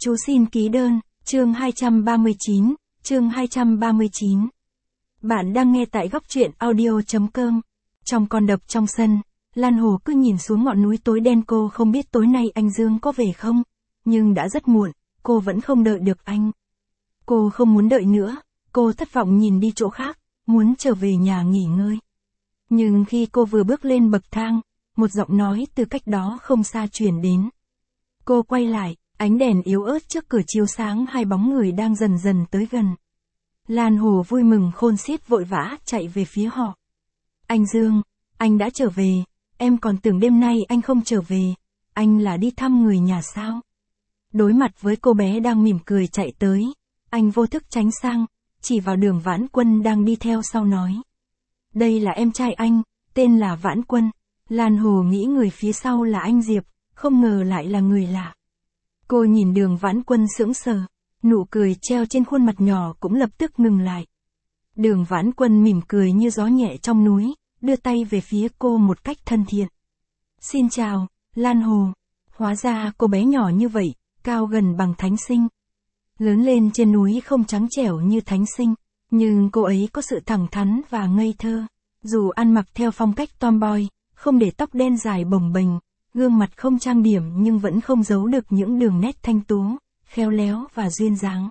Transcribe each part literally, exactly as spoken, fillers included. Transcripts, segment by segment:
Chú xin ký đơn, chương hai trăm ba mươi chín, chương hai trăm ba mươi chín. Bạn đang nghe tại góc truyện audio.com. Trong con đập trong sân, Lan Hồ cứ nhìn xuống ngọn núi tối đen, cô không biết tối nay anh Dương có về không, nhưng đã rất muộn, cô vẫn không đợi được anh. Cô không muốn đợi nữa, cô thất vọng nhìn đi chỗ khác, muốn trở về nhà nghỉ ngơi. Nhưng khi cô vừa bước lên bậc thang, một giọng nói từ cách đó không xa truyền đến. Cô quay lại, ánh đèn yếu ớt trước cửa chiếu sáng hai bóng người đang dần dần tới gần. Lan Hồ vui mừng khôn xiết vội vã chạy về phía họ. Anh Dương, anh đã trở về, em còn tưởng đêm nay anh không trở về, anh là đi thăm người nhà sao? Đối mặt với cô bé đang mỉm cười chạy tới, anh vô thức tránh sang, chỉ vào Đường Vãn Quân đang đi theo sau nói. Đây là em trai anh, tên là Vãn Quân. Lan Hồ nghĩ người phía sau là anh Diệp, không ngờ lại là người lạ. Cô nhìn Đường Vãn Quân sững sờ, nụ cười treo trên khuôn mặt nhỏ cũng lập tức ngừng lại. Đường Vãn Quân mỉm cười như gió nhẹ trong núi, đưa tay về phía cô một cách thân thiện. Xin chào, Lan Hồ. Hóa ra cô bé nhỏ như vậy, cao gần bằng Thánh Sinh. Lớn lên trên núi không trắng trẻo như Thánh Sinh, nhưng cô ấy có sự thẳng thắn và ngây thơ. Dù ăn mặc theo phong cách tomboy, không để tóc đen dài bồng bềnh, gương mặt không trang điểm nhưng vẫn không giấu được những đường nét thanh tú, khéo léo và duyên dáng.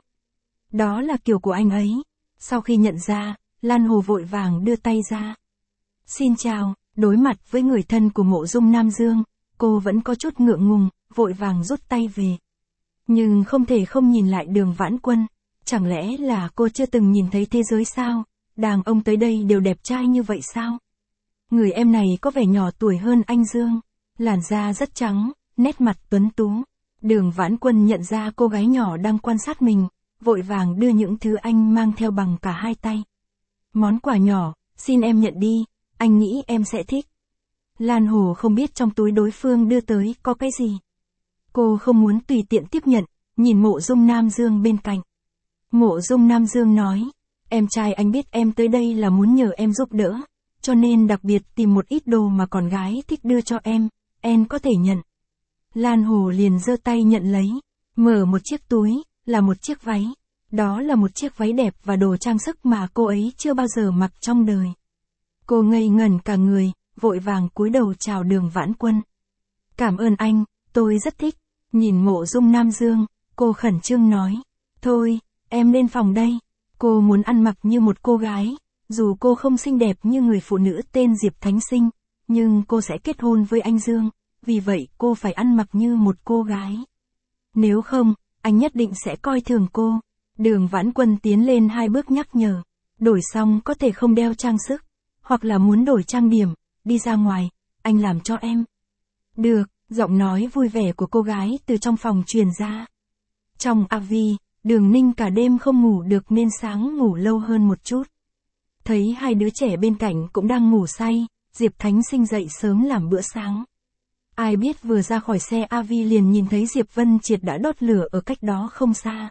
Đó là kiểu của anh ấy. Sau khi nhận ra, Lan Hồ vội vàng đưa tay ra. Xin chào, đối mặt với người thân của Mộ Dung Nam Dương, cô vẫn có chút ngượng ngùng, vội vàng rút tay về. Nhưng không thể không nhìn lại Đường Vãn Quân. Chẳng lẽ là cô chưa từng nhìn thấy thế giới sao? Đàn ông tới đây đều đẹp trai như vậy sao? Người em này có vẻ nhỏ tuổi hơn anh Dương. Làn da rất trắng, nét mặt tuấn tú. Đường Vãn Quân nhận ra cô gái nhỏ đang quan sát mình, vội vàng đưa những thứ anh mang theo bằng cả hai tay. Món quà nhỏ, xin em nhận đi, anh nghĩ em sẽ thích. Lan Hồ không biết trong túi đối phương đưa tới có cái gì. Cô không muốn tùy tiện tiếp nhận, nhìn Mộ Dung Nam Dương bên cạnh. Mộ Dung Nam Dương nói, em trai anh biết em tới đây là muốn nhờ em giúp đỡ, cho nên đặc biệt tìm một ít đồ mà con gái thích đưa cho em, em có thể nhận. Lan Hồ liền giơ tay nhận lấy, mở một chiếc túi, là một chiếc váy. Đó là một chiếc váy đẹp và đồ trang sức mà cô ấy chưa bao giờ mặc trong đời. Cô ngây ngẩn cả người, vội vàng cúi đầu chào Đường Vãn Quân. Cảm ơn anh, tôi rất thích. Nhìn Mộ Dung Nam Dương, cô khẩn trương nói, thôi, em lên phòng đây. Cô muốn ăn mặc như một cô gái, dù cô không xinh đẹp như người phụ nữ tên Diệp Thánh Sinh, nhưng cô sẽ kết hôn với anh Dương, vì vậy cô phải ăn mặc như một cô gái. Nếu không, anh nhất định sẽ coi thường cô. Đường Vãn Quân tiến lên hai bước nhắc nhở, đổi xong có thể không đeo trang sức, hoặc là muốn đổi trang điểm, đi ra ngoài, anh làm cho em. Được, giọng nói vui vẻ của cô gái từ trong phòng truyền ra. Trong a vê, Đường Ninh cả đêm không ngủ được nên sáng ngủ lâu hơn một chút. Thấy hai đứa trẻ bên cạnh cũng đang ngủ say, Diệp Thánh Sinh dậy sớm làm bữa sáng. Ai biết vừa ra khỏi xe a vê liền nhìn thấy Diệp Vân Triệt đã đốt lửa ở cách đó không xa.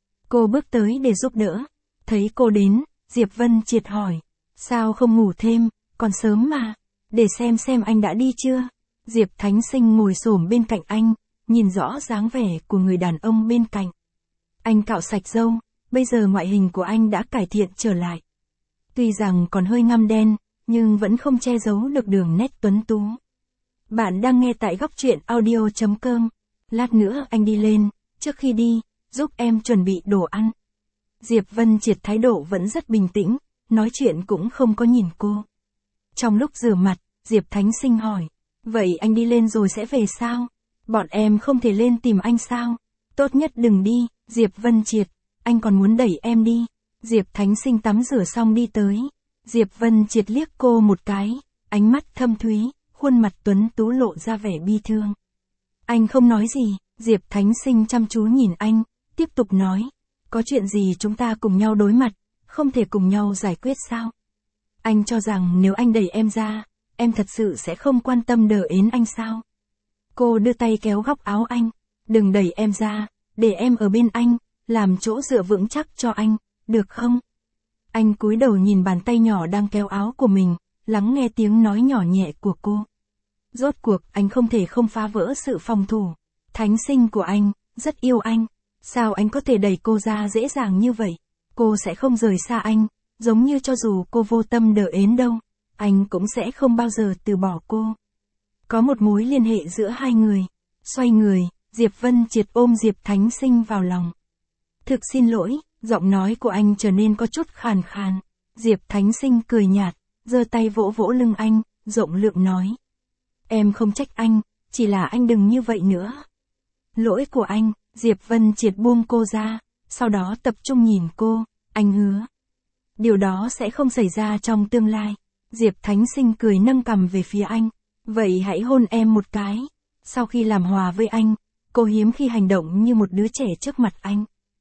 Cô bước tới để giúp đỡ. Thấy cô đến, Diệp Vân Triệt hỏi, sao không ngủ thêm, còn sớm mà, để xem xem anh đã đi chưa. Diệp Thánh Sinh ngồi xổm bên cạnh anh, nhìn rõ dáng vẻ của người đàn ông bên cạnh. Anh cạo sạch râu, bây giờ ngoại hình của anh đã cải thiện trở lại. Tuy rằng còn hơi ngăm đen, nhưng vẫn không che giấu được đường nét tuấn tú. Bạn đang nghe tại góc truyện audio.com. Lát nữa anh đi lên, trước khi đi, giúp em chuẩn bị đồ ăn. Diệp Vân Triệt thái độ vẫn rất bình tĩnh, nói chuyện cũng không có nhìn cô. Trong lúc rửa mặt, Diệp Thánh Sinh hỏi, vậy anh đi lên rồi sẽ về sao? Bọn em không thể lên tìm anh sao? Tốt nhất đừng đi, Diệp Vân Triệt, anh còn muốn đẩy em đi. Diệp Thánh Sinh tắm rửa xong đi tới. Diệp Vân Triệt liếc cô một cái, ánh mắt thâm thúy, khuôn mặt tuấn tú lộ ra vẻ bi thương. Anh không nói gì, Diệp Thánh Sinh chăm chú nhìn anh, tiếp tục nói, có chuyện gì chúng ta cùng nhau đối mặt, không thể cùng nhau giải quyết sao? Anh cho rằng nếu anh đẩy em ra, em thật sự sẽ không quan tâm đờ ến anh sao? Cô đưa tay kéo góc áo anh, đừng đẩy em ra, để em ở bên anh, làm chỗ dựa vững chắc cho anh, được không? Anh cúi đầu nhìn bàn tay nhỏ đang kéo áo của mình, lắng nghe tiếng nói nhỏ nhẹ của cô. Rốt cuộc anh không thể không phá vỡ sự phòng thủ. Thánh Sinh của anh, rất yêu anh. Sao anh có thể đẩy cô ra dễ dàng như vậy? Cô sẽ không rời xa anh, giống như cho dù cô vô tâm đỡ ến đâu, anh cũng sẽ không bao giờ từ bỏ cô. Có một mối liên hệ giữa hai người. Xoay người, Diệp Vân Triệt ôm Diệp Thánh Sinh vào lòng. Thực xin lỗi, giọng nói của anh trở nên có chút khàn khàn. Diệp Thánh Sinh cười nhạt, giơ tay vỗ vỗ lưng anh, rộng lượng nói. Em không trách anh, chỉ là anh đừng như vậy nữa. Lỗi của anh. Diệp Vân Triệt buông cô ra, sau đó tập trung nhìn cô, anh hứa. Điều đó sẽ không xảy ra trong tương lai. Diệp Thánh Sinh cười nâng cằm về phía anh. Vậy hãy hôn em một cái. Sau khi làm hòa với anh, cô hiếm khi hành động như một đứa trẻ trước mặt anh.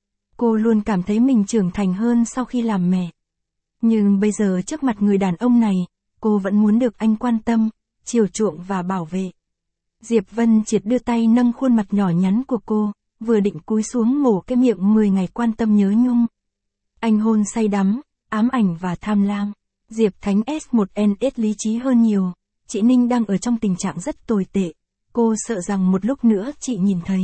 Cô luôn cảm thấy mình trưởng thành hơn sau khi làm mẹ. Nhưng bây giờ trước mặt người đàn ông này, cô vẫn muốn được anh quan tâm, chiều chuộng và bảo vệ. Diệp Vân Triệt đưa tay nâng khuôn mặt nhỏ nhắn của cô, vừa định cúi xuống mổ cái miệng mười ngày quan tâm nhớ nhung. Anh hôn say đắm, ám ảnh và tham lam. Diệp Thánh S một N S lý trí hơn nhiều. Chị Ninh đang ở trong tình trạng rất tồi tệ. Cô sợ rằng một lúc nữa chị nhìn thấy.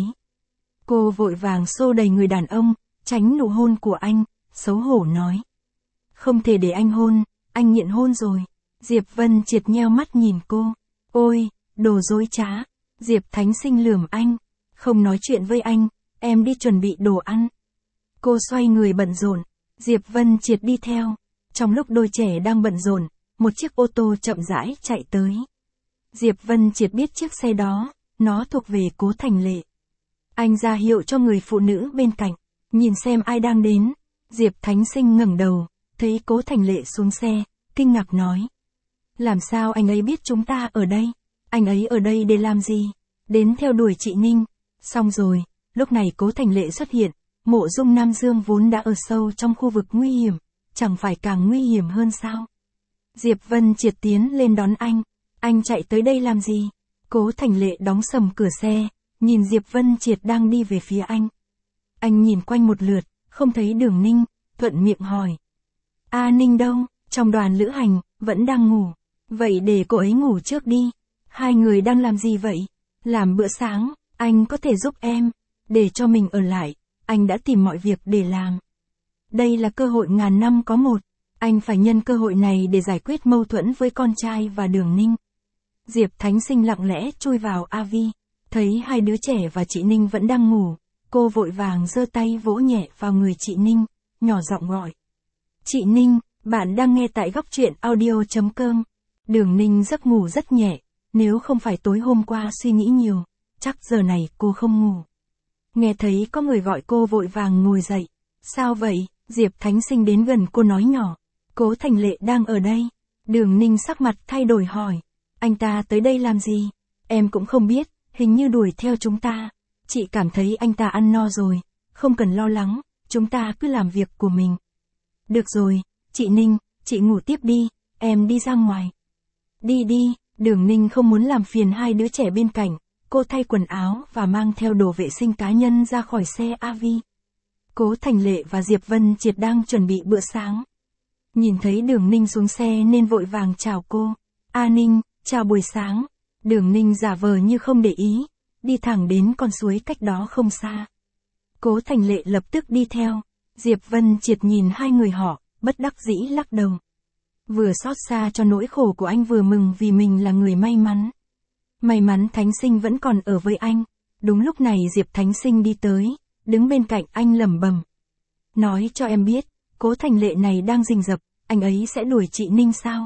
Cô vội vàng xô đầy người đàn ông, tránh nụ hôn của anh, xấu hổ nói. Không thể để anh hôn, anh nghiện hôn rồi. Diệp Vân Triệt nheo mắt nhìn cô. Ôi, đồ dối trá. Diệp Thánh Sinh lườm anh. Không nói chuyện với anh, em đi chuẩn bị đồ ăn. Cô xoay người bận rộn, Diệp Vân Triệt đi theo. Trong lúc đôi trẻ đang bận rộn, một chiếc ô tô chậm rãi chạy tới. Diệp Vân Triệt biết chiếc xe đó, nó thuộc về Cố Thành Lệ. Anh ra hiệu cho người phụ nữ bên cạnh, nhìn xem ai đang đến. Diệp Thánh Sinh ngẩng đầu, thấy Cố Thành Lệ xuống xe, kinh ngạc nói. Làm sao anh ấy biết chúng ta ở đây? Anh ấy ở đây để làm gì? Đến theo đuổi chị Ninh. Xong rồi, lúc này Cố Thành Lệ xuất hiện, Mộ Dung Nam Dương vốn đã ở sâu trong khu vực nguy hiểm, chẳng phải càng nguy hiểm hơn sao? Diệp Vân Triệt tiến lên đón anh, anh chạy tới đây làm gì? Cố Thành Lệ đóng sầm cửa xe, nhìn Diệp Vân Triệt đang đi về phía anh. Anh nhìn quanh một lượt, không thấy Đường Ninh, thuận miệng hỏi. A Ninh đâu? Trong đoàn lữ hành, vẫn đang ngủ. Vậy để cô ấy ngủ trước đi. Hai người đang làm gì vậy? Làm bữa sáng. Anh có thể giúp em, để cho mình ở lại, anh đã tìm mọi việc để làm. Đây là cơ hội ngàn năm có một, anh phải nhân cơ hội này để giải quyết mâu thuẫn với con trai và Đường Ninh. Diệp Thánh Sinh lặng lẽ chui vào a vê, thấy hai đứa trẻ và chị Ninh vẫn đang ngủ, cô vội vàng giơ tay vỗ nhẹ vào người chị Ninh, nhỏ giọng gọi. Chị Ninh, bạn đang nghe tại góc truyện audio chấm com. Đường Ninh giấc ngủ rất nhẹ, nếu không phải tối hôm qua suy nghĩ nhiều. Chắc giờ này cô không ngủ. Nghe thấy có người gọi cô vội vàng ngồi dậy. Sao vậy? Diệp Thánh Sinh đến gần cô nói nhỏ. Cố Thành Lệ đang ở đây. Đường Ninh sắc mặt thay đổi hỏi. Anh ta tới đây làm gì? Em cũng không biết, hình như đuổi theo chúng ta. Chị cảm thấy anh ta ăn no rồi. Không cần lo lắng, chúng ta cứ làm việc của mình. Được rồi, chị Ninh, chị ngủ tiếp đi, em đi ra ngoài. Đi đi, Đường Ninh không muốn làm phiền hai đứa trẻ bên cạnh. Cô thay quần áo và mang theo đồ vệ sinh cá nhân ra khỏi xe a vê. Cố Thành Lệ và Diệp Vân Triệt đang chuẩn bị bữa sáng. Nhìn thấy Đường Ninh xuống xe nên vội vàng chào cô. A Ninh, chào buổi sáng. Đường Ninh giả vờ như không để ý, đi thẳng đến con suối cách đó không xa. Cố Thành Lệ lập tức đi theo. Diệp Vân Triệt nhìn hai người họ, bất đắc dĩ lắc đầu. Vừa xót xa cho nỗi khổ của anh vừa mừng vì mình là người may mắn. May mắn Thánh Sinh vẫn còn ở với anh. Đúng lúc này Diệp Thánh Sinh đi tới, đứng bên cạnh anh lẩm bẩm. Nói cho em biết, Cố Thành Lệ này đang rình rập, anh ấy sẽ đuổi chị Ninh sao?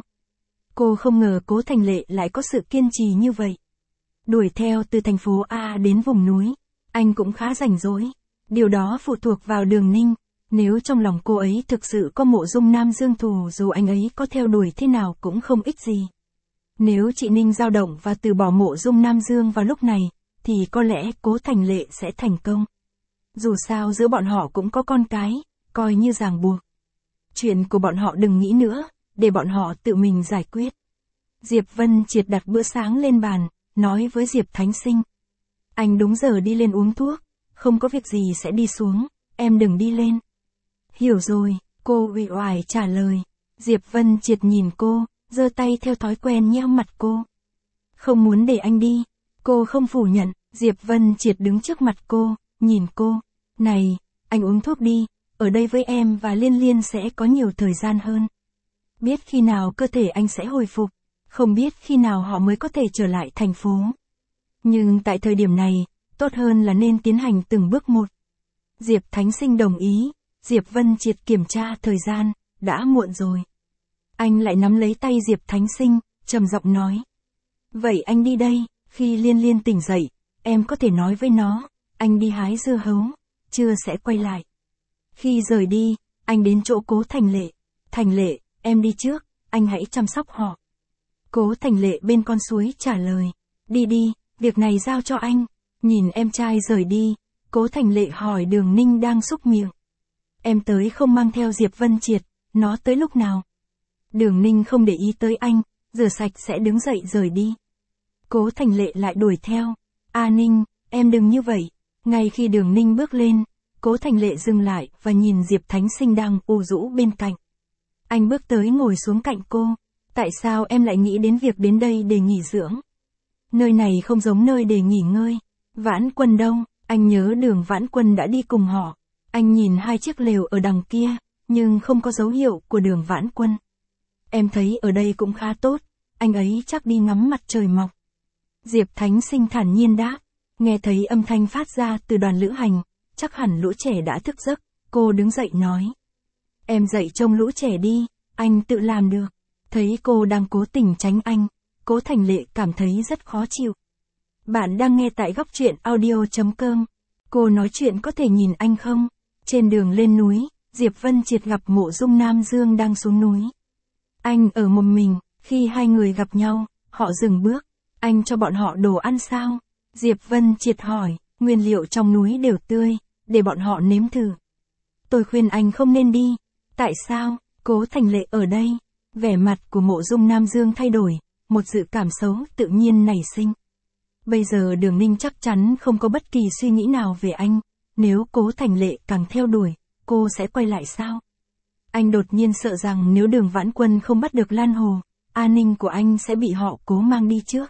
Cô không ngờ Cố Thành Lệ lại có sự kiên trì như vậy. Đuổi theo từ thành phố A đến vùng núi, anh cũng khá rảnh rỗi. Điều đó phụ thuộc vào Đường Ninh. Nếu trong lòng cô ấy thực sự có Mộ Dung Nam Dương thù, dù anh ấy có theo đuổi thế nào cũng không ích gì. Nếu chị Ninh dao động và từ bỏ Mộ Dung Nam Dương vào lúc này, thì có lẽ Cố Thành Lệ sẽ thành công. Dù sao giữa bọn họ cũng có con cái, coi như ràng buộc. Chuyện của bọn họ đừng nghĩ nữa, để bọn họ tự mình giải quyết. Diệp Vân Triệt đặt bữa sáng lên bàn, nói với Diệp Thánh Sinh. Anh đúng giờ đi lên uống thuốc, không có việc gì sẽ đi xuống, em đừng đi lên. Hiểu rồi, cô uể oải trả lời. Diệp Vân Triệt nhìn cô, giơ tay theo thói quen nheo mặt cô. Không muốn để anh đi. Cô không phủ nhận. Diệp Vân Triệt đứng trước mặt cô, nhìn cô. Này, anh uống thuốc đi, ở đây với em và Liên Liên sẽ có nhiều thời gian hơn. Biết khi nào cơ thể anh sẽ hồi phục, không biết khi nào họ mới có thể trở lại thành phố. Nhưng tại thời điểm này, tốt hơn là nên tiến hành từng bước một. Diệp Thánh Sinh đồng ý, Diệp Vân Triệt kiểm tra thời gian, đã muộn rồi. Anh lại nắm lấy tay Diệp Thánh Sinh, trầm giọng nói. Vậy anh đi đây, khi Liên Liên tỉnh dậy, em có thể nói với nó, anh đi hái dưa hấu, trưa sẽ quay lại. Khi rời đi, anh đến chỗ Cố Thành Lệ. Thành Lệ, em đi trước, anh hãy chăm sóc họ. Cố Thành Lệ bên con suối trả lời. Đi đi, việc này giao cho anh. Nhìn em trai rời đi, Cố Thành Lệ hỏi Đường Ninh đang xúc miệng. Em tới không mang theo Diệp Vân Triệt, nó tới lúc nào? Đường Ninh không để ý tới anh, rửa sạch sẽ đứng dậy rời đi. Cố Thành Lệ lại đuổi theo. A Ninh, em đừng như vậy. Ngay khi Đường Ninh bước lên, Cố Thành Lệ dừng lại và nhìn Diệp Thánh Sinh đang u rũ bên cạnh. Anh bước tới ngồi xuống cạnh cô. Tại sao em lại nghĩ đến việc đến đây để nghỉ dưỡng? Nơi này không giống nơi để nghỉ ngơi. Vãn Quân đâu? Anh nhớ Đường Vãn Quân đã đi cùng họ. Anh nhìn hai chiếc lều ở đằng kia, nhưng không có dấu hiệu của Đường Vãn Quân. Em thấy ở đây cũng khá tốt, anh ấy chắc đi ngắm mặt trời mọc. Diệp Thánh Sinh thản nhiên đáp, nghe thấy âm thanh phát ra từ đoàn lữ hành, chắc hẳn lũ trẻ đã thức giấc, cô đứng dậy nói. Em dậy trông lũ trẻ đi, anh tự làm được. Thấy cô đang cố tình tránh anh, Cố Thành Lệ cảm thấy rất khó chịu. Bạn đang nghe tại góc truyện audio chấm com. Cô nói chuyện có thể nhìn anh không? Trên đường lên núi, Diệp Vân Triệt gặp Mộ Dung Nam Dương đang xuống núi. Anh ở một mình, khi hai người gặp nhau, họ dừng bước. Anh cho bọn họ đồ ăn sao? Diệp Vân Triệt hỏi, nguyên liệu trong núi đều tươi, để bọn họ nếm thử. Tôi khuyên anh không nên đi. Tại sao? Cố Thành Lệ ở đây. Vẻ mặt của Mộ Dung Nam Dương thay đổi, một dự cảm xấu tự nhiên nảy sinh. Bây giờ Đường Ninh chắc chắn không có bất kỳ suy nghĩ nào về anh. Nếu Cố Thành Lệ càng theo đuổi, cô sẽ quay lại sao? Anh đột nhiên sợ rằng nếu Đường Vãn Quân không bắt được Lan Hồ, an ninh của anh sẽ bị họ cố mang đi trước.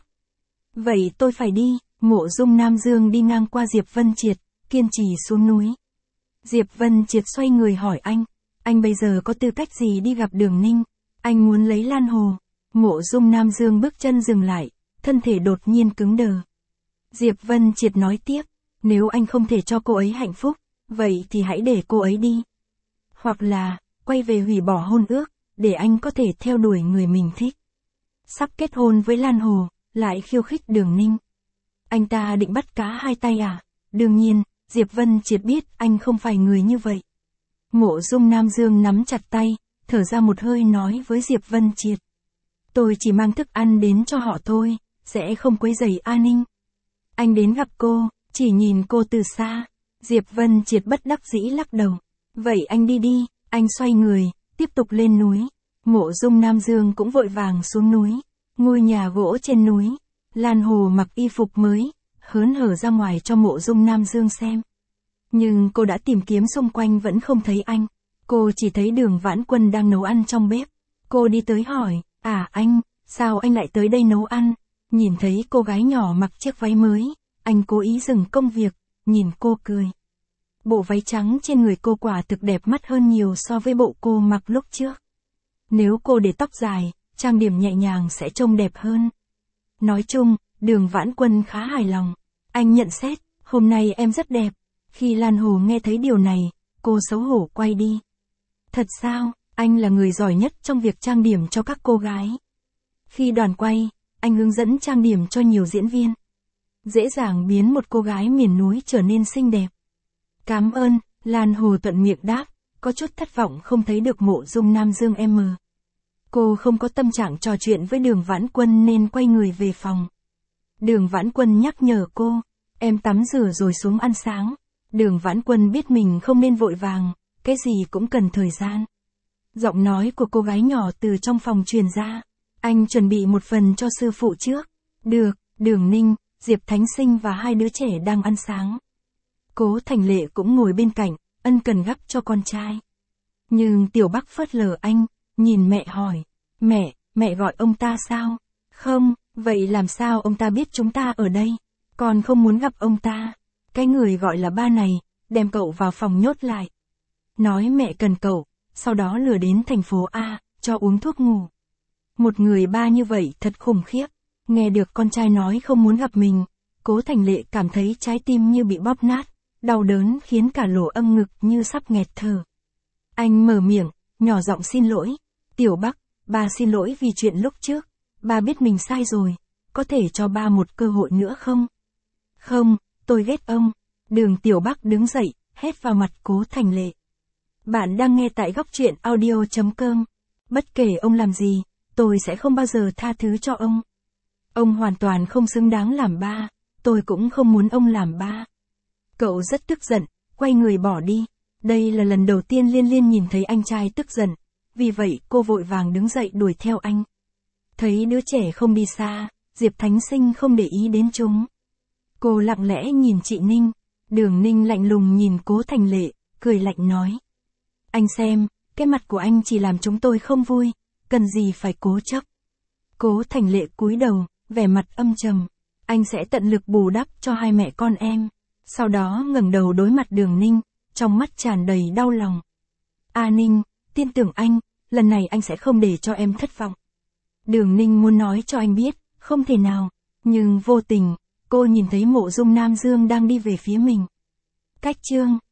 Vậy tôi phải đi. Mộ Dung Nam Dương đi ngang qua Diệp Vân Triệt, kiên trì xuống núi. Diệp Vân Triệt xoay người hỏi anh, anh bây giờ có tư cách gì đi gặp Đường Ninh? Anh muốn lấy Lan Hồ. Mộ Dung Nam Dương bước chân dừng lại, thân thể đột nhiên cứng đờ. Diệp Vân Triệt nói tiếp, nếu anh không thể cho cô ấy hạnh phúc, vậy thì hãy để cô ấy đi. Hoặc là, quay về hủy bỏ hôn ước, để anh có thể theo đuổi người mình thích. Sắp kết hôn với Lan Hồ, lại khiêu khích Đường Ninh. Anh ta định bắt cá hai tay à? Đương nhiên, Diệp Vân Triệt biết anh không phải người như vậy. Mộ Dung Nam Dương nắm chặt tay, thở ra một hơi nói với Diệp Vân Triệt. Tôi chỉ mang thức ăn đến cho họ thôi, sẽ không quấy rầy an ninh. Anh đến gặp cô, chỉ nhìn cô từ xa. Diệp Vân Triệt bất đắc dĩ lắc đầu. Vậy anh đi đi, anh xoay người, tiếp tục lên núi. Mộ Dung Nam Dương cũng vội vàng xuống núi. Ngôi nhà gỗ trên núi. Lan Hồ mặc y phục mới, hớn hở ra ngoài cho Mộ Dung Nam Dương xem. Nhưng cô đã tìm kiếm xung quanh vẫn không thấy anh. Cô chỉ thấy Đường Vãn Quân đang nấu ăn trong bếp. Cô đi tới hỏi, à anh, sao anh lại tới đây nấu ăn? Nhìn thấy cô gái nhỏ mặc chiếc váy mới, anh cố ý dừng công việc, nhìn cô cười. Bộ váy trắng trên người cô quả thực đẹp mắt hơn nhiều so với bộ cô mặc lúc trước. Nếu cô để tóc dài, trang điểm nhẹ nhàng sẽ trông đẹp hơn. Nói chung, Đường Vãn Quân khá hài lòng. Anh nhận xét, hôm nay em rất đẹp. Khi Lan Hồ nghe thấy điều này, cô xấu hổ quay đi. Thật sao, anh là người giỏi nhất trong việc trang điểm cho các cô gái. Khi đoàn quay, anh hướng dẫn trang điểm cho nhiều diễn viên. Dễ dàng biến một cô gái miền núi trở nên xinh đẹp. Cảm ơn, Lan Hồ thuận miệng đáp, có chút thất vọng không thấy được Mộ Dung Nam Dương em mờ. Cô không có tâm trạng trò chuyện với Đường Vãn Quân nên quay người về phòng. Đường Vãn Quân nhắc nhở cô, em tắm rửa rồi xuống ăn sáng. Đường Vãn Quân biết mình không nên vội vàng, cái gì cũng cần thời gian. Giọng nói của cô gái nhỏ từ trong phòng truyền ra. Anh chuẩn bị một phần cho sư phụ trước. Được, Đường Ninh, Diệp Thánh Sinh và hai đứa trẻ đang ăn sáng. Cố Thành Lệ cũng ngồi bên cạnh, ân cần gắp cho con trai. Nhưng Tiểu Bắc phớt lờ anh, nhìn mẹ hỏi, mẹ, mẹ gọi ông ta sao? Không, vậy làm sao ông ta biết chúng ta ở đây? Con không muốn gặp ông ta. Cái người gọi là ba này, đem cậu vào phòng nhốt lại. Nói mẹ cần cậu, sau đó lừa đến thành phố A, cho uống thuốc ngủ. Một người ba như vậy thật khủng khiếp. Nghe được con trai nói không muốn gặp mình, Cố Thành Lệ cảm thấy trái tim như bị bóp nát, đau đớn khiến cả lỗ âm ngực như sắp nghẹt thở. Anh mở miệng, nhỏ giọng xin lỗi. Tiểu Bắc, ba xin lỗi vì chuyện lúc trước. Ba biết mình sai rồi, có thể cho ba một cơ hội nữa không? Không, tôi ghét ông. Đường Tiểu Bắc đứng dậy, hét vào mặt Cố Thành Lệ. Bạn đang nghe tại góc truyện audio.com. Bất kể ông làm gì, tôi sẽ không bao giờ tha thứ cho ông. Ông hoàn toàn không xứng đáng làm ba, tôi cũng không muốn ông làm ba. Cậu rất tức giận, quay người bỏ đi. Đây là lần đầu tiên Liên Liên nhìn thấy anh trai tức giận, vì vậy cô vội vàng đứng dậy đuổi theo anh. Thấy đứa trẻ không đi xa, Diệp Thánh Sinh không để ý đến chúng. Cô lặng lẽ nhìn chị Ninh, Đường Ninh lạnh lùng nhìn Cố Thành Lệ, cười lạnh nói. Anh xem, cái mặt của anh chỉ làm chúng tôi không vui, cần gì phải cố chấp. Cố Thành Lệ cúi đầu, vẻ mặt âm trầm. Anh sẽ tận lực bù đắp cho hai mẹ con em. Sau đó ngẩng đầu đối mặt Đường Ninh, trong mắt tràn đầy đau lòng. A Ninh, tin tưởng anh, lần này anh sẽ không để cho em thất vọng. Đường Ninh muốn nói cho anh biết, không thể nào, nhưng vô tình, cô nhìn thấy Mộ Dung Nam Dương đang đi về phía mình. Cách chương